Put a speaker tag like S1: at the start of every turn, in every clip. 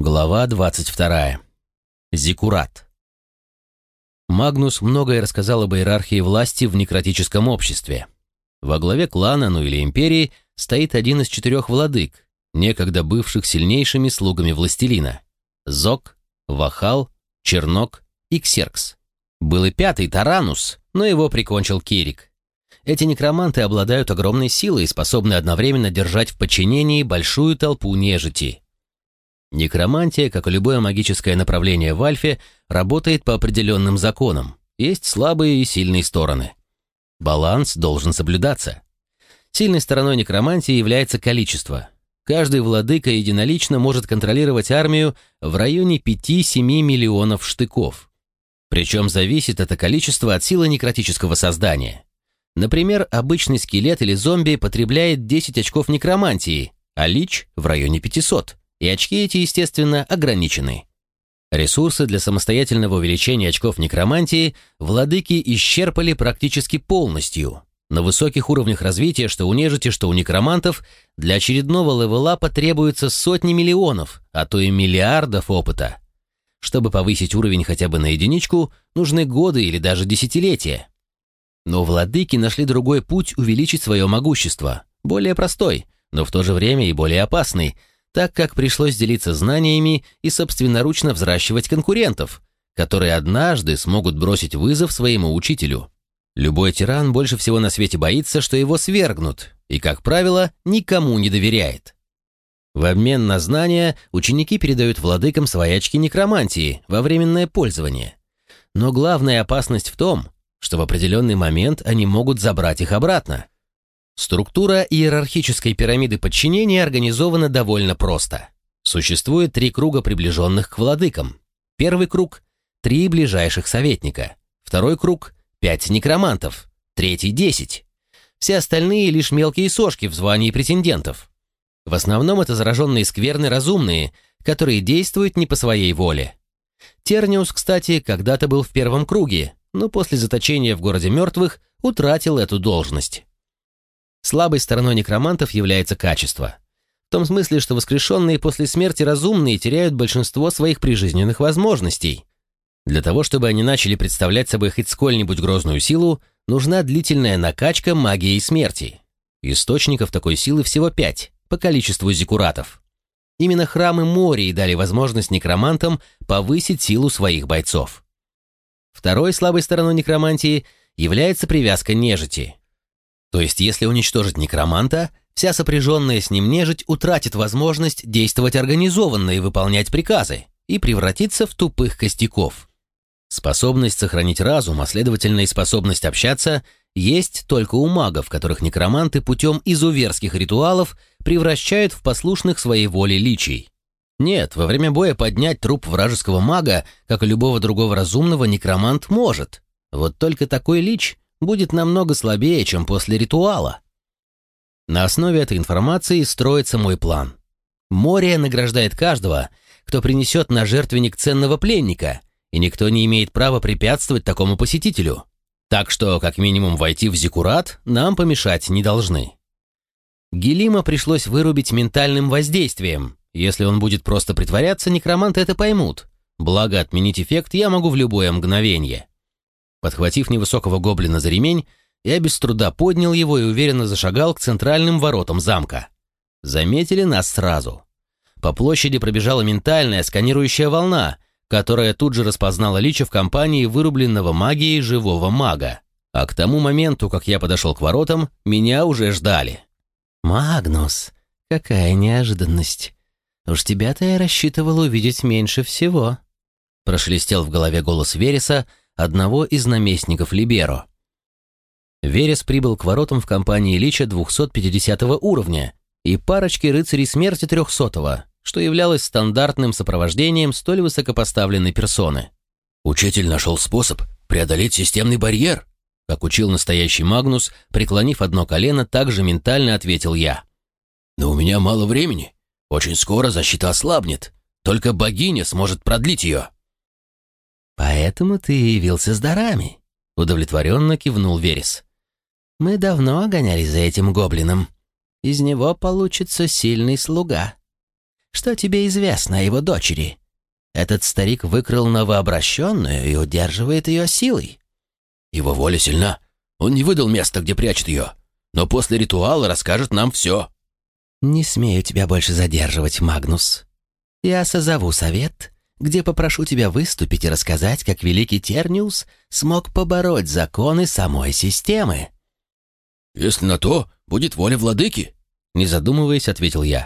S1: Глава 22. Зиккурат. Магнус многое рассказал об иерархии власти в некротическом обществе. Во главе клана, или империи, стоит один из 4 владык, некогда бывших сильнейшими слугами властелина. Зок, Вахал, Чернок и Ксеркс. Был и 5-й Таранус, но его прикончил Кирик. Эти некроманты обладают огромной силой и способны одновременно держать в подчинении большую толпу нежити. Некромантия, как и любое магическое направление в Альфе, работает по определенным законам. Есть слабые и сильные стороны. Баланс должен соблюдаться. Сильной стороной некромантии является количество. Каждый владыка единолично может контролировать армию в районе 5-7 миллионов штыков. Причем зависит это количество от силы некротического создания. Например, обычный скелет или зомби потребляет 10 очков некромантии, а лич в районе 500. И очки эти, естественно, ограничены. Ресурсы для самостоятельного увеличения очков некромантии владыки исчерпали практически полностью. На высоких уровнях развития, что у нежити, что у некромантов, для очередного левела потребуется сотни миллионов, а то и миллиардов опыта. Чтобы повысить уровень хотя бы на единичку, нужны годы или даже десятилетия. Но владыки нашли другой путь увеличить свое могущество, более простой, но в то же время и более опасный, так как пришлось делиться знаниями и собственноручно взращивать конкурентов, которые однажды смогут бросить вызов своему учителю. Любой тиран больше всего на свете боится, что его свергнут, и, как правило, никому не доверяет. В обмен на знания ученики передают владыкам свои очки некромантии во временное пользование. Но главная опасность в том, что в определенный момент они могут забрать их обратно. Структура иерархической пирамиды подчинения организована довольно просто. Существует 3 круга приближенных к владыкам. Первый круг – 3 ближайших советника. Второй круг – 5 некромантов. Третий – 10. Все остальные – лишь мелкие сошки в звании претендентов. В основном это зараженные скверны разумные, которые действуют не по своей воле. Терниус, кстати, когда-то был в первом круге, но после заточения в городе мертвых утратил эту должность. Слабой стороной некромантов является качество. В том смысле, что воскрешенные после смерти разумные теряют большинство своих прижизненных возможностей. Для того, чтобы они начали представлять собой хоть сколь-нибудь грозную силу, нужна длительная накачка магией смерти. Источников такой силы всего 5, по количеству зиккуратов. Именно храмы Мории дали возможность некромантам повысить силу своих бойцов. Второй слабой стороной некромантии является привязка нежити. То есть, если уничтожить некроманта, вся сопряженная с ним нежить утратит возможность действовать организованно и выполнять приказы и превратится в тупых костяков. Способность сохранить разум, а следовательно и способность общаться, есть только у магов, которых некроманты путем изуверских ритуалов превращают в послушных своей воле личий. Нет, во время боя поднять труп вражеского мага, как и любого другого разумного, некромант может. Вот только такой лич будет намного слабее, чем после ритуала. На основе этой информации строится мой план. Мория награждает каждого, кто принесет на жертвенник ценного пленника, и никто не имеет права препятствовать такому посетителю. Так что, как минимум, войти в зиккурат нам помешать не должны. Гелима пришлось вырубить ментальным воздействием. Если он будет просто притворяться, некроманты это поймут. Благо, отменить эффект я могу в любое мгновение. Подхватив невысокого гоблина за ремень, я без труда поднял его и уверенно зашагал к центральным воротам замка. Заметили нас сразу. По площади пробежала ментальная сканирующая волна, которая тут же распознала лича в компании вырубленного магией живого мага. А к тому моменту, как я подошел к воротам, меня уже ждали. «Магнус, какая неожиданность! Уж тебя-то я рассчитывал увидеть меньше всего», прошелестел в голове голос Вереса, одного из наместников Либеро. Верес прибыл к воротам в компании лича 250 уровня и парочки рыцарей смерти 300-го, что являлось стандартным сопровождением столь высокопоставленной персоны. «Учитель нашел способ преодолеть системный барьер», как учил настоящий Магнус, преклонив одно колено, также ментально ответил я. «Но у меня мало времени. Очень скоро защита ослабнет. Только богиня сможет продлить ее». «Поэтому ты явился с дарами», — удовлетворенно кивнул Верес. «Мы давно гонялись за этим гоблином. Из него получится сильный слуга.
S2: Что тебе известно о его дочери? Этот старик выкрал новообращенную и удерживает ее силой».
S3: «Его воля сильна. Он не выдал место, где прячет ее, но после ритуала расскажет нам все».
S2: «Не смею тебя больше задерживать, Магнус. Я созову совет, где попрошу тебя выступить и рассказать, как великий Терниус смог побороть законы самой системы».
S3: «Если на то будет воля владыки», — не задумываясь, ответил я.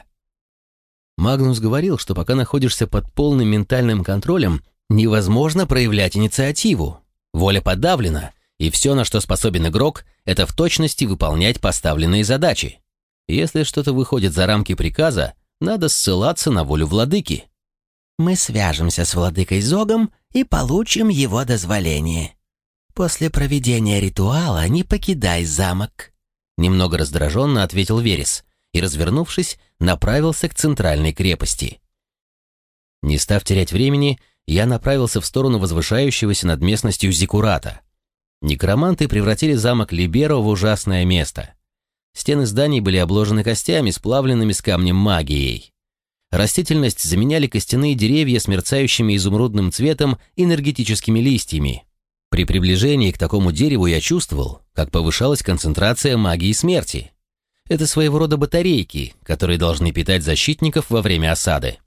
S1: Магнус говорил, что пока находишься под полным ментальным контролем, невозможно проявлять инициативу. Воля подавлена, и все, на что способен игрок, это в точности выполнять поставленные задачи. Если что-то выходит за рамки приказа, надо ссылаться на волю владыки.
S2: «Мы свяжемся с владыкой Зогом и получим его дозволение. После проведения ритуала не покидай замок», — немного раздраженно ответил Верес и, развернувшись, направился к центральной крепости.
S1: Не став терять времени, я направился в сторону возвышающегося над местностью зиккурата. Некроманты превратили замок Либеро в ужасное место. Стены зданий были обложены костями, сплавленными с камнем магией. Растительность заменяли костяные деревья с мерцающими изумрудным цветом энергетическими листьями. При приближении к такому дереву я чувствовал, как повышалась концентрация магии смерти. Это своего рода батарейки, которые должны питать защитников во время осады.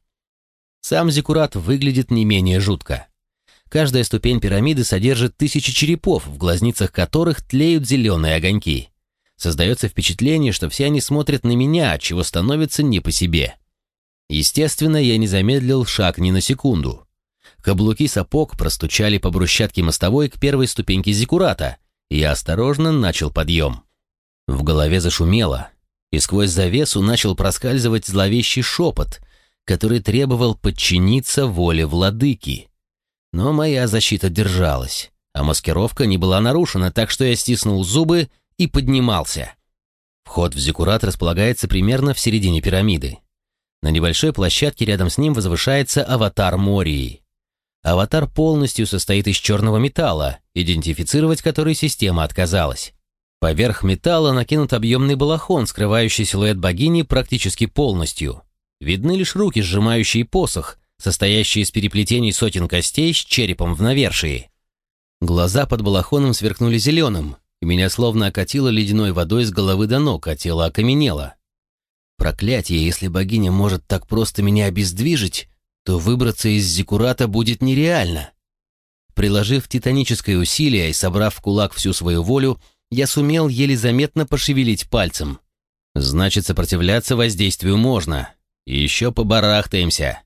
S1: Сам зиккурат выглядит не менее жутко. Каждая ступень пирамиды содержит тысячи черепов, в глазницах которых тлеют зеленые огоньки. Создается впечатление, что все они смотрят на меня, отчего становится не по себе. Естественно, я не замедлил шаг ни на секунду. Каблуки сапог простучали по брусчатке мостовой к первой ступеньке зиккурата, и я осторожно начал подъем. В голове зашумело, и сквозь завесу начал проскальзывать зловещий шепот, который требовал подчиниться воле владыки. Но моя защита держалась, а маскировка не была нарушена, так что я стиснул зубы и поднимался. Вход в зиккурат располагается примерно в середине пирамиды. На небольшой площадке рядом с ним возвышается аватар Мории. Аватар полностью состоит из черного металла, идентифицировать который система отказалась. Поверх металла накинут объемный балахон, скрывающий силуэт богини практически полностью. Видны лишь руки, сжимающие посох, состоящий из переплетений сотен костей с черепом в навершии. Глаза под балахоном сверкнули зеленым, и меня словно окатило ледяной водой с головы до ног, а тело окаменело. Проклятие, если богиня может так просто меня обездвижить, то выбраться из зиккурата будет нереально. Приложив титаническое усилие и собрав в кулак всю свою волю, я сумел еле заметно пошевелить пальцем. Значит, сопротивляться воздействию можно. И еще побарахтаемся.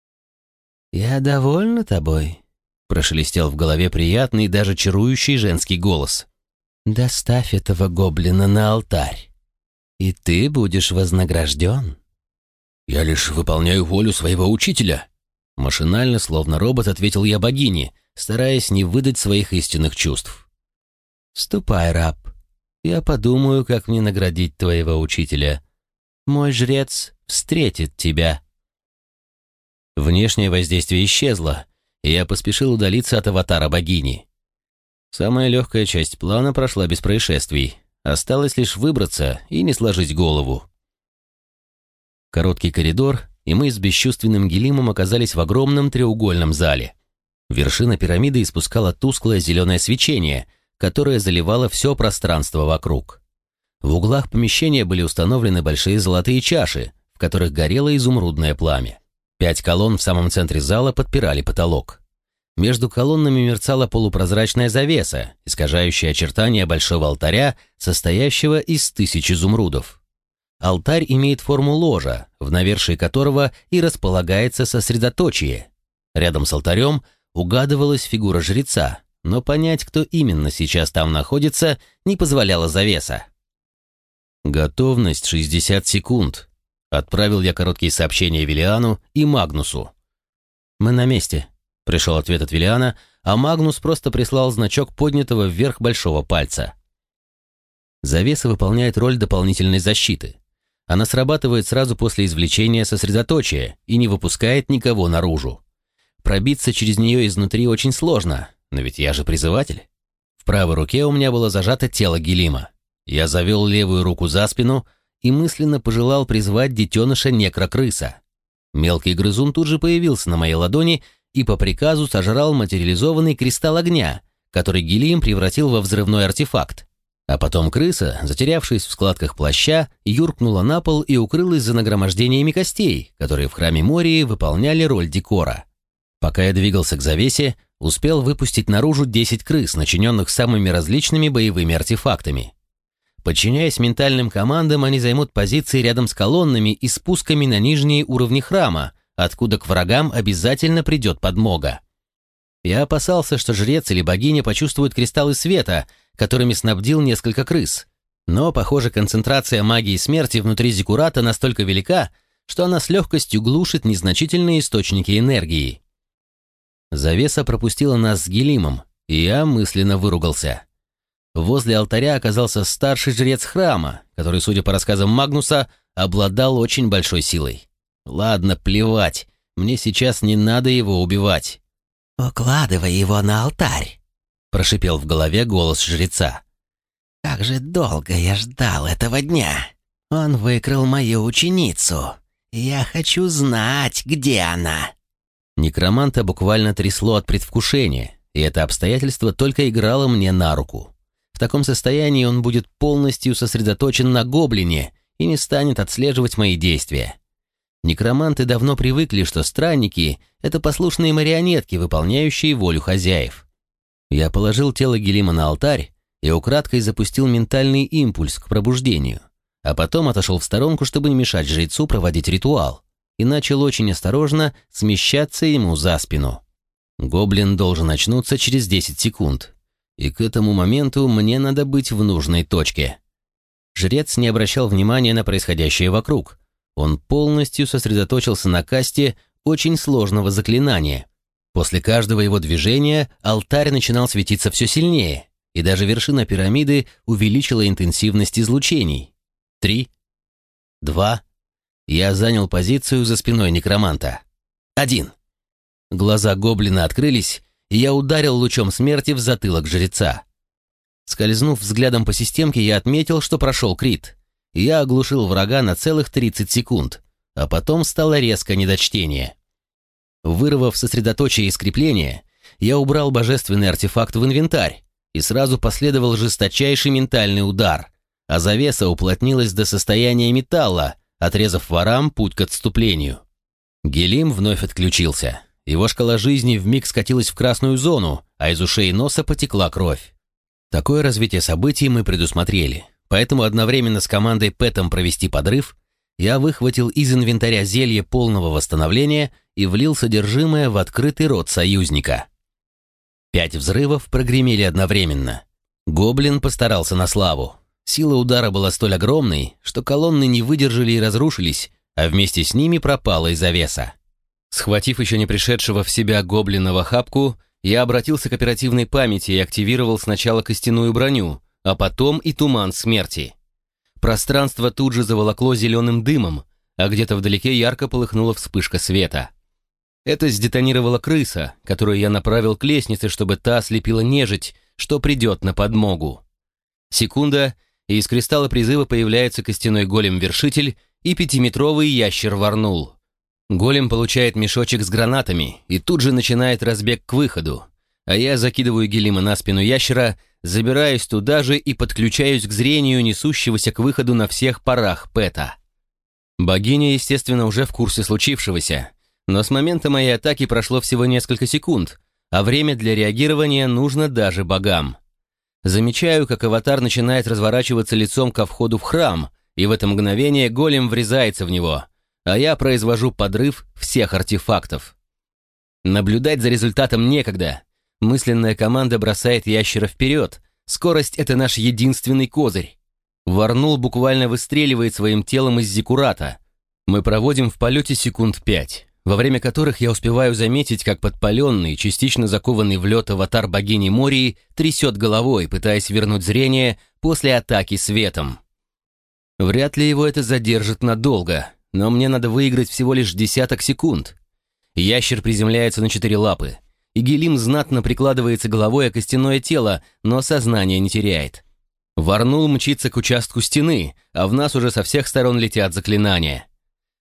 S2: «Я довольна тобой», — прошелестел в голове приятный, даже чарующий женский голос. «Доставь этого гоблина на алтарь, и ты будешь вознагражден».
S3: «Я лишь выполняю волю своего учителя», —
S1: машинально, словно робот, ответил я богине, стараясь не выдать своих истинных чувств.
S2: «Ступай, раб. Я подумаю, как мне наградить твоего учителя. Мой жрец встретит тебя».
S1: Внешнее воздействие исчезло, и я поспешил удалиться от аватара богини. Самая легкая часть плана прошла без происшествий. Осталось лишь выбраться и не сложить голову. Короткий коридор, и мы с бесчувственным Гелимом оказались в огромном треугольном зале. Вершина пирамиды испускала тусклое зеленое свечение, которое заливало все пространство вокруг. В углах помещения были установлены большие золотые чаши, в которых горело изумрудное пламя. 5 колонн в самом центре зала подпирали потолок. Между колоннами мерцала полупрозрачная завеса, искажающая очертания большого алтаря, состоящего из 1000 изумрудов. Алтарь имеет форму ложа, в навершии которого и располагается сосредоточие. Рядом с алтарем угадывалась фигура жреца, но понять, кто именно сейчас там находится, не позволяла завеса. «Готовность 60 секунд», — отправил я короткие сообщения Велиану и Магнусу. «Мы на месте», — пришел ответ от Велиана, а Магнус просто прислал значок поднятого вверх большого пальца. Завеса выполняет роль дополнительной защиты. Она срабатывает сразу после извлечения сосредоточия и не выпускает никого наружу. Пробиться через нее изнутри очень сложно, но ведь я же призыватель. В правой руке у меня было зажато тело Гелима. Я завел левую руку за спину и мысленно пожелал призвать детеныша некрокрыса. Мелкий грызун тут же появился на моей ладони и по приказу сожрал материализованный кристалл огня, который Гелим превратил во взрывной артефакт. А потом крыса, затерявшись в складках плаща, юркнула на пол и укрылась за нагромождениями костей, которые в храме Мории выполняли роль декора. Пока я двигался к завесе, успел выпустить наружу 10 крыс, начиненных самыми различными боевыми артефактами. Подчиняясь ментальным командам, они займут позиции рядом с колоннами и спусками на нижние уровни храма, откуда к врагам обязательно придет подмога. Я опасался, что жрец или богиня почувствуют кристаллы света, которыми снабдил несколько крыс. Но, похоже, концентрация магии смерти внутри зиккурата настолько велика, что она с легкостью глушит незначительные источники энергии. Завеса пропустила нас с Гелимом, и я мысленно выругался. Возле алтаря оказался старший жрец храма, который, судя по рассказам Магнуса, обладал очень большой силой. Ладно, плевать, мне сейчас не надо его убивать.
S2: «Укладывай его на алтарь», — прошипел в голове голос жреца. «Как же долго я ждал этого дня. Он выкрал мою ученицу. Я хочу знать, где она».
S1: Некроманта буквально трясло от предвкушения, и это обстоятельство только играло мне на руку. В таком состоянии он будет полностью сосредоточен на гоблине и не станет отслеживать мои действия. Некроманты давно привыкли, что странники — это послушные марионетки, выполняющие волю хозяев. Я положил тело Гелима на алтарь и украдкой запустил ментальный импульс к пробуждению, а потом отошел в сторонку, чтобы не мешать жрецу проводить ритуал, и начал очень осторожно смещаться ему за спину. Гоблин должен очнуться через 10 секунд, и к этому моменту мне надо быть в нужной точке. Жрец не обращал внимания на происходящее вокруг. Он полностью сосредоточился на касте очень сложного заклинания. После каждого его движения алтарь начинал светиться все сильнее, и даже вершина пирамиды увеличила интенсивность излучений. 3, 2. Я занял позицию за спиной некроманта. 1. Глаза гоблина открылись, и я ударил лучом смерти в затылок жреца. Скользнув взглядом по системке, я отметил, что прошел крит. Я оглушил врага на целых 30 секунд, а потом стало резко не до чтения. Вырвав сосредоточие и скрепление, я убрал божественный артефакт в инвентарь, и сразу последовал жесточайший ментальный удар, а завеса уплотнилась до состояния металла, отрезав ворам путь к отступлению. Гелим вновь отключился. Его шкала жизни вмиг скатилась в красную зону, а из ушей и носа потекла кровь. Такое развитие событий мы предусмотрели, поэтому одновременно с командой Пэтом провести подрыв я выхватил из инвентаря зелье полного восстановления и влил содержимое в открытый рот союзника. 5 взрывов прогремели одновременно. Гоблин постарался на славу. Сила удара была столь огромной, что колонны не выдержали и разрушились, а вместе с ними пропала и завеса. Схватив еще не пришедшего в себя гоблина в охапку, я обратился к оперативной памяти и активировал сначала костяную броню, а потом и туман смерти. Пространство тут же заволокло зеленым дымом, а где-то вдалеке ярко полыхнула вспышка света. Это сдетонировала крыса, которую я направил к лестнице, чтобы та ослепила нежить, что придет на подмогу. Секунда, и из кристалла призыва появляется костяной голем-вершитель и 5-метровый ящер Варнул. Голем получает мешочек с гранатами и тут же начинает разбег к выходу, а я закидываю Гелима на спину ящера, забираюсь туда же и подключаюсь к зрению несущегося к выходу на всех парах Пэта. Богиня, естественно, уже в курсе случившегося, но с момента моей атаки прошло всего несколько секунд, а время для реагирования нужно даже богам. Замечаю, как аватар начинает разворачиваться лицом ко входу в храм, и в это мгновение голем врезается в него, а я произвожу подрыв всех артефактов. Наблюдать за результатом некогда. Мысленная команда бросает ящера вперед. Скорость — это наш единственный козырь. Варнул буквально выстреливает своим телом из зиккурата. Мы проводим в полете секунд 5, во время которых я успеваю заметить, как подпаленный, частично закованный в лед аватар богини Мории трясет головой, пытаясь вернуть зрение после атаки светом. Вряд ли его это задержит надолго, но мне надо выиграть всего лишь десяток секунд. Ящер приземляется на 4 лапы, и Гелим знатно прикладывается головой о костяное тело, но сознание не теряет. Варнул мчится к участку стены, а в нас уже со всех сторон летят заклинания.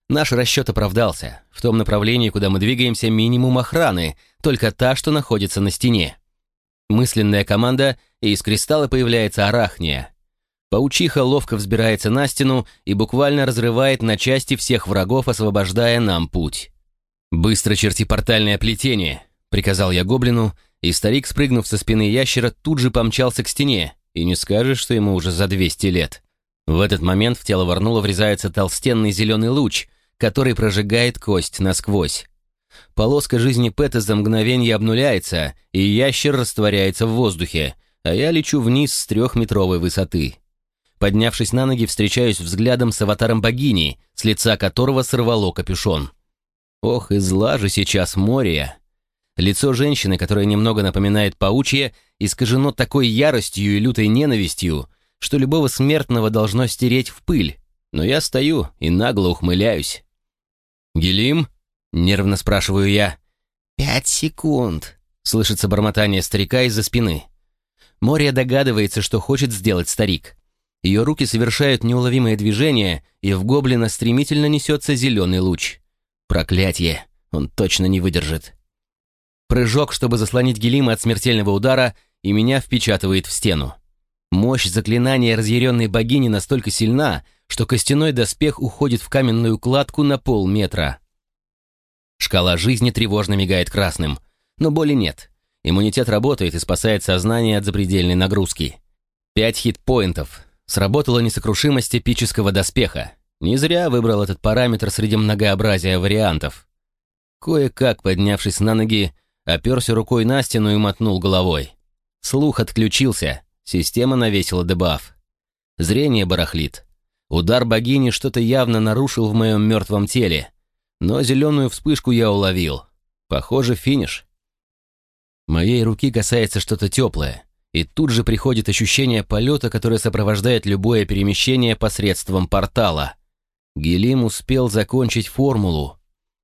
S1: Наш расчет оправдался. В том направлении, куда мы двигаемся, минимум охраны, только та, что находится на стене. Мысленная команда, и из кристалла появляется арахния. Паучиха ловко взбирается на стену и буквально разрывает на части всех врагов, освобождая нам путь. «Быстро черти портальное плетение», — приказал я гоблину, и старик, спрыгнув со спины ящера, тут же помчался к стене, и не скажешь, что ему уже за 200 лет. В этот момент в тело Варнула врезается толстенный зеленый луч, который прожигает кость насквозь. Полоска жизни Пэта за мгновение обнуляется, и ящер растворяется в воздухе, а я лечу вниз с 3-метровой высоты. Поднявшись на ноги, встречаюсь взглядом с аватаром богини, с лица которого сорвало капюшон. Ох, и зла же сейчас Мория. Лицо женщины, которая немного напоминает паучье, искажено такой яростью и лютой ненавистью, что любого смертного должно стереть в пыль, но я стою и нагло ухмыляюсь. «Гелим?» — нервно спрашиваю я.
S2: 5 секунд»,
S1: — слышится бормотание старика из-за спины. Мория догадывается, что хочет сделать старик. Ее руки совершают неуловимое движение, и в гоблина стремительно несется зеленый луч. Проклятье! Он точно не выдержит. Прыжок, чтобы заслонить Гелима от смертельного удара, и меня впечатывает в стену. Мощь заклинания разъяренной богини настолько сильна, что костяной доспех уходит в каменную кладку на полметра. Шкала жизни тревожно мигает красным, но боли нет. Иммунитет работает и спасает сознание от запредельной нагрузки. 5 хит-поинтов. Сработала несокрушимость эпического доспеха. Не зря выбрал этот параметр среди многообразия вариантов. Кое-как, поднявшись на ноги, оперся рукой на стену и мотнул головой. Слух отключился, система навесила дебаф. Зрение барахлит. Удар богини что-то явно нарушил в моем мертвом теле, но зеленую вспышку я уловил. Похоже, финиш. Моей руки касается что-то теплое, и тут же приходит ощущение полета, которое сопровождает любое перемещение посредством портала. Гелим успел закончить формулу.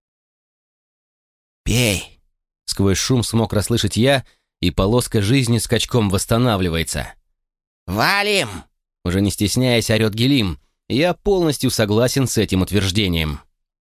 S2: «Пей!»
S1: — сквозь шум смог расслышать я, и полоска жизни скачком восстанавливается.
S2: «Валим!»
S1: — уже не стесняясь орет Гелим. Я полностью согласен с этим утверждением.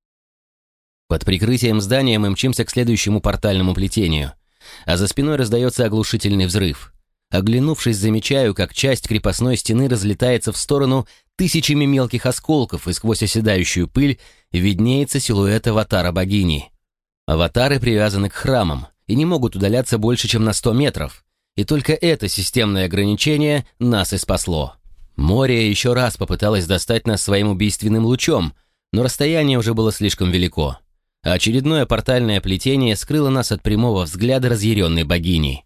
S1: Под прикрытием здания мы мчимся к следующему портальному плетению, а за спиной раздается оглушительный взрыв. Оглянувшись, замечаю, как часть крепостной стены разлетается в сторону тысячами мелких осколков, и сквозь оседающую пыль виднеется силуэт аватара богини. Аватары привязаны к храмам и не могут удаляться больше, чем на 100 метров, и только это системное ограничение нас и спасло. Мория еще раз попыталась достать нас своим убийственным лучом, но расстояние уже было слишком велико, а очередное портальное плетение скрыло нас от прямого взгляда разъяренной богини.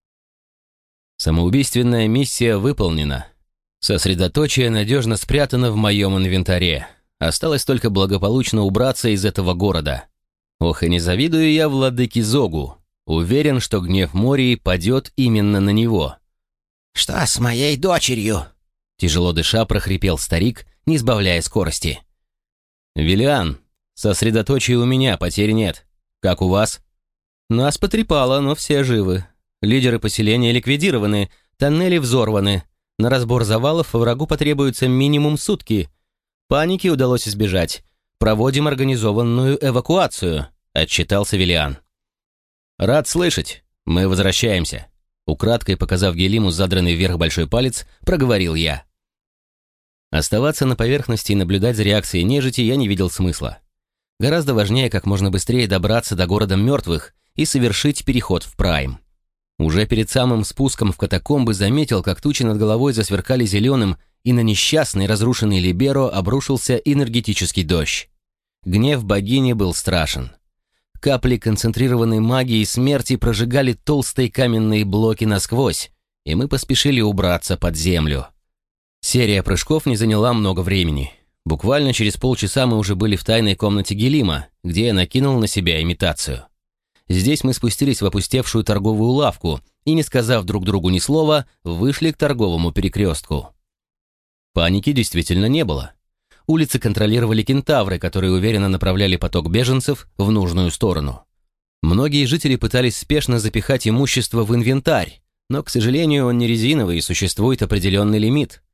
S1: Самоубийственная миссия выполнена. Сосредоточие надежно спрятано в моем инвентаре. Осталось только благополучно убраться из этого города. Ох, и не завидую я владыке Зогу. Уверен, что гнев Мории падет именно на него.
S2: «Что с моей дочерью?»
S1: Тяжело дыша прохрипел старик, не сбавляя скорости. «Виллиан, сосредоточие у меня, потерь нет. Как у вас?» «Нас потрепало, но все живы. Лидеры поселения ликвидированы, тоннели взорваны. На разбор завалов врагу потребуется минимум сутки. Паники удалось избежать. Проводим организованную эвакуацию», — отчитался Виллиан. «Рад слышать. Мы возвращаемся», — украдкой показав Гелиму задранный вверх большой палец, проговорил я. Оставаться на поверхности и наблюдать за реакцией нежити я не видел смысла. Гораздо важнее как можно быстрее добраться до города мертвых и совершить переход в Прайм. Уже перед самым спуском в катакомбы заметил, как тучи над головой засверкали зеленым, и на несчастный разрушенный Либеро обрушился энергетический дождь. Гнев богини был страшен. Капли концентрированной магии смерти прожигали толстые каменные блоки насквозь, и мы поспешили убраться под землю. Серия прыжков не заняла много времени. Буквально через полчаса мы уже были в тайной комнате Гелима, где я накинул на себя имитацию. Здесь мы спустились в опустевшую торговую лавку и, не сказав друг другу ни слова, вышли к торговому перекрестку. Паники действительно не было. Улицы контролировали кентавры, которые уверенно направляли поток беженцев в нужную сторону. Многие жители пытались спешно запихать имущество в инвентарь, но, к сожалению, он не резиновый и существует определенный лимит.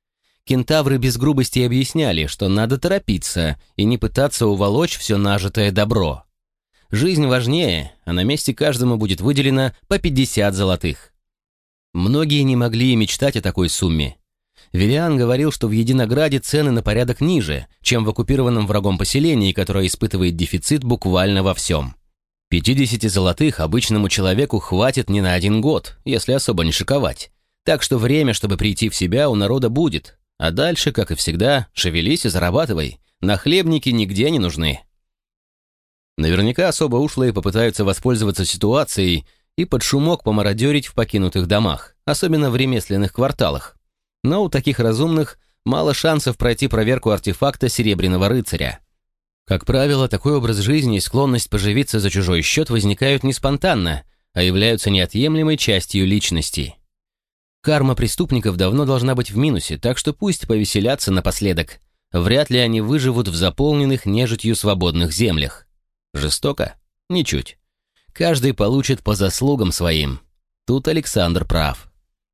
S1: кентавры без грубости объясняли, что надо торопиться и не пытаться уволочь все нажитое добро. Жизнь важнее, а на месте каждому будет выделено по 50 золотых. Многие не могли и мечтать о такой сумме. Велиан говорил, что в Единограде цены на порядок ниже, чем в оккупированном врагом поселении, которое испытывает дефицит буквально во всем. 50 золотых обычному человеку хватит не на 1 год, если особо не шиковать. Так что время, чтобы прийти в себя, у народа будет. А дальше, как и всегда, шевелись и зарабатывай. Нахлебники нигде не нужны. Наверняка особо ушлые попытаются воспользоваться ситуацией и под шумок помародерить в покинутых домах, особенно в ремесленных кварталах. Но у таких разумных мало шансов пройти проверку артефакта Серебряного рыцаря. Как правило, такой образ жизни и склонность поживиться за чужой счет возникают не спонтанно, а являются неотъемлемой частью личности. Карма преступников давно должна быть в минусе, так что пусть повеселятся напоследок. Вряд ли они выживут в заполненных нежитью свободных землях. Жестоко? Ничуть. Каждый получит по заслугам своим. Тут Александр прав.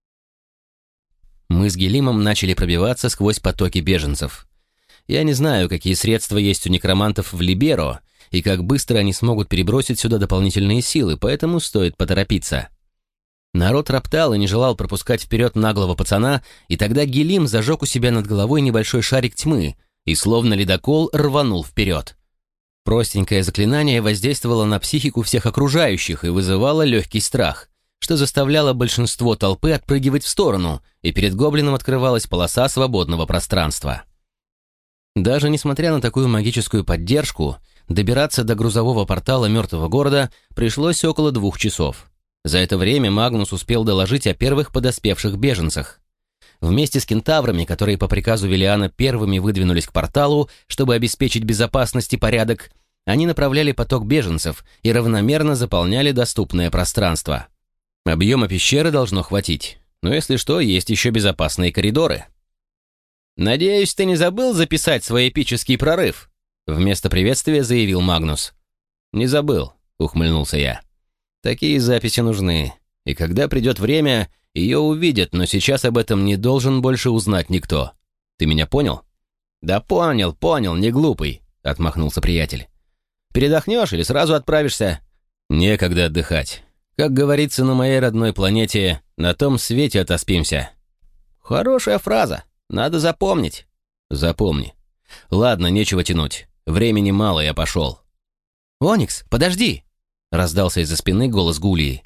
S1: Мы с Гелимом начали пробиваться сквозь потоки беженцев. Я не знаю, какие средства есть у некромантов в Либеро, и как быстро они смогут перебросить сюда дополнительные силы, поэтому стоит поторопиться. Народ роптал и не желал пропускать вперед наглого пацана, и тогда Гелим зажег у себя над головой небольшой шарик тьмы и, словно ледокол, рванул вперед. Простенькое заклинание воздействовало на психику всех окружающих и вызывало легкий страх, что заставляло большинство толпы отпрыгивать в сторону, и перед гоблином открывалась полоса свободного пространства. Даже несмотря на такую магическую поддержку, добираться до грузового портала мертвого города пришлось около 2 часов. За это время Магнус успел доложить о первых подоспевших беженцах. Вместе с кентаврами, которые по приказу Велиана первыми выдвинулись к порталу, чтобы обеспечить безопасность и порядок, они направляли поток беженцев и равномерно заполняли доступное пространство. Объема пещеры должно хватить, но если что, есть еще безопасные коридоры. «Надеюсь, ты не забыл записать свой эпический прорыв?» Вместо приветствия заявил Магнус. «Не забыл», — ухмыльнулся я. «Такие записи нужны, и когда придет время, ее увидят, но сейчас об этом не должен больше узнать никто. Ты меня понял?» «Да понял, не глупый», — отмахнулся приятель. «Передохнешь или сразу отправишься?» «Некогда отдыхать. Как говорится на моей родной планете, на том свете отоспимся». «Хорошая фраза. Надо запомнить». «Запомни. Ладно, нечего тянуть. Времени мало, я пошел». «Оникс, подожди!» — раздался из-за спины голос Гулии.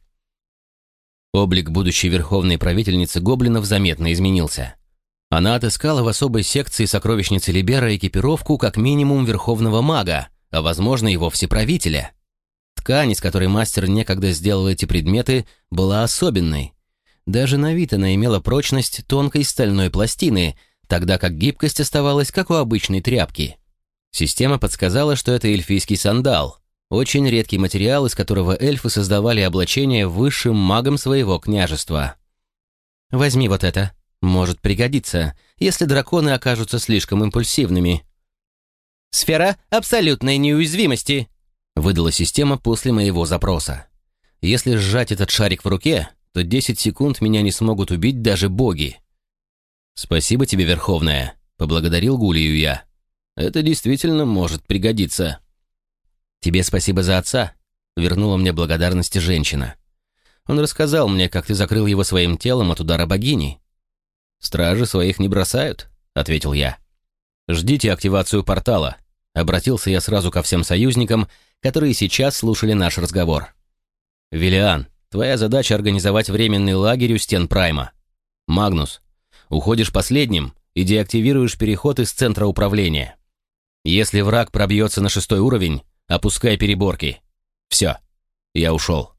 S1: Облик будущей верховной правительницы гоблинов заметно изменился. Она отыскала в особой секции сокровищницы Либера экипировку как минимум верховного мага, а возможно и вовсе правителя. Ткань, из которой мастер некогда сделал эти предметы, была особенной. Даже на вид она имела прочность тонкой стальной пластины, тогда как гибкость оставалась как у обычной тряпки. Система подсказала, что это эльфийский сандал, очень редкий материал, из которого эльфы создавали облачение высшим магам своего княжества. «Возьми вот это. Может пригодиться, если драконы окажутся слишком импульсивными». «Сфера абсолютной неуязвимости», — выдала система после моего запроса. «Если сжать этот шарик в руке, то 10 секунд меня не смогут убить даже боги». «Спасибо тебе, Верховная», — поблагодарил Гулию я. «Это действительно может пригодиться». «Тебе спасибо за отца», — вернула мне благодарности женщина. «Он рассказал мне, как ты закрыл его своим телом от удара богини». «Стражи своих не бросают», — ответил я. «Ждите активацию портала», — обратился я сразу ко всем союзникам, которые сейчас слушали наш разговор. «Велиан, твоя задача — организовать временный лагерь у стен Прайма. Магнус, уходишь последним и деактивируешь переход из центра управления. Если враг пробьется на 6 уровень, опускай переборки. Все, я ушел».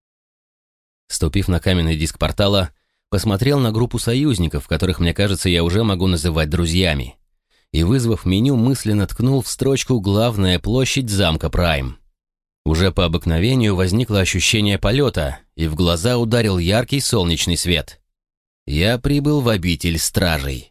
S1: Ступив на каменный диск портала, посмотрел на группу союзников, которых, мне кажется, я уже могу называть друзьями, и, вызвав меню, мысленно ткнул в строчку «Главная площадь замка Прайм». Уже по обыкновению возникло ощущение полета, и в глаза ударил яркий солнечный свет. Я прибыл в обитель стражей.